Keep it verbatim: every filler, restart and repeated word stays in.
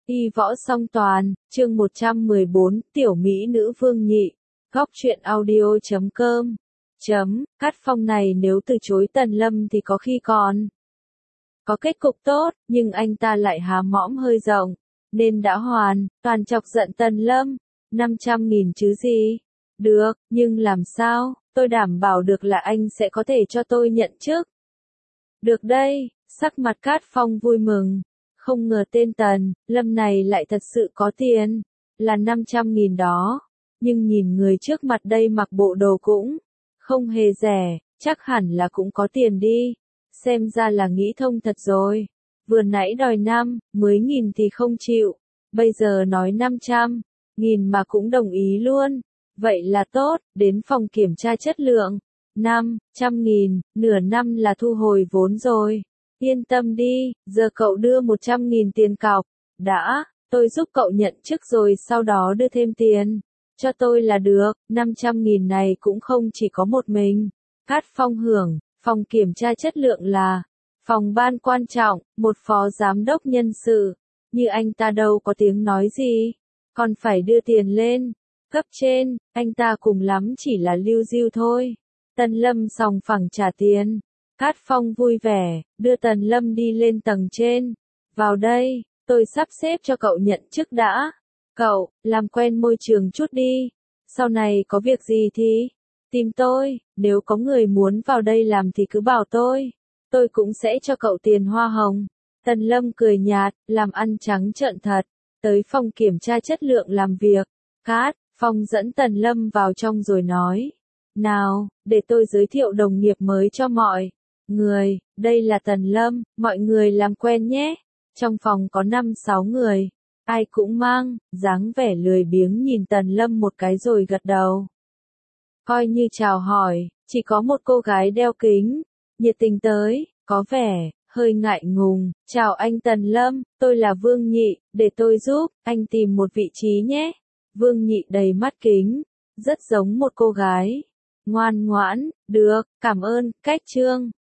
Y võ song toàn, chương một trăm mười bốn, tiểu mỹ nữ Vương Nhị. Góc truyện audio chấm com. Chấm, Cát Phong này nếu từ chối Tần Lâm thì có khi còn có kết cục tốt, nhưng anh ta lại há mõm hơi rộng, nên đã hoàn toàn chọc giận Tần Lâm. năm trăm nghìn chứ gì? Được, nhưng làm sao tôi đảm bảo được là anh sẽ có thể cho tôi nhận chức? Được đây, sắc mặt Cát Phong vui mừng. Không ngờ tên Tần Lâm này lại thật sự có tiền, là năm trăm nghìn đó. Nhưng nhìn người trước mặt đây mặc bộ đồ cũng không hề rẻ, chắc hẳn là cũng có tiền đi. Xem ra là nghĩ thông thật rồi. Vừa nãy đòi năm, mười nghìn thì không chịu. Bây giờ nói năm trăm nghìn mà cũng đồng ý luôn. Vậy là tốt, đến phòng kiểm tra chất lượng. Năm trăm nghìn, nửa năm là thu hồi vốn rồi. Yên tâm đi, giờ cậu đưa một trăm nghìn tiền cọc. Đã, tôi giúp cậu nhận chức rồi sau đó đưa thêm tiền cho tôi là được. năm trăm nghìn này cũng không chỉ có một mình Cát Phong hưởng. Phòng kiểm tra chất lượng là phòng ban quan trọng, một phó giám đốc nhân sự như anh ta đâu có tiếng nói gì, còn phải đưa tiền lên cấp trên, anh ta cùng lắm chỉ là lưu diêu thôi. Tần Lâm sòng phẳng trả tiền. Cát Phong vui vẻ, đưa Tần Lâm đi lên tầng trên. Vào đây, tôi sắp xếp cho cậu nhận chức đã. Cậu, làm quen môi trường chút đi. Sau này có việc gì thì tìm tôi, nếu có người muốn vào đây làm thì cứ bảo tôi. Tôi cũng sẽ cho cậu tiền hoa hồng. Tần Lâm cười nhạt, làm ăn trắng trợn thật. Tới phòng kiểm tra chất lượng làm việc. Cát Phong dẫn Tần Lâm vào trong rồi nói. Nào, để tôi giới thiệu đồng nghiệp mới cho mọi người, đây là Tần Lâm, mọi người làm quen nhé. Trong phòng có năm sáu người, ai cũng mang dáng vẻ lười biếng nhìn Tần Lâm một cái rồi gật đầu. Coi như chào hỏi, chỉ có một cô gái đeo kính, nhiệt tình tới, có vẻ hơi ngại ngùng. Chào anh Tần Lâm, tôi là Vương Nhị, để tôi giúp anh tìm một vị trí nhé. Vương Nhị đầy mắt kính, rất giống một cô gái ngoan ngoãn. Được, cảm ơn, cách trương.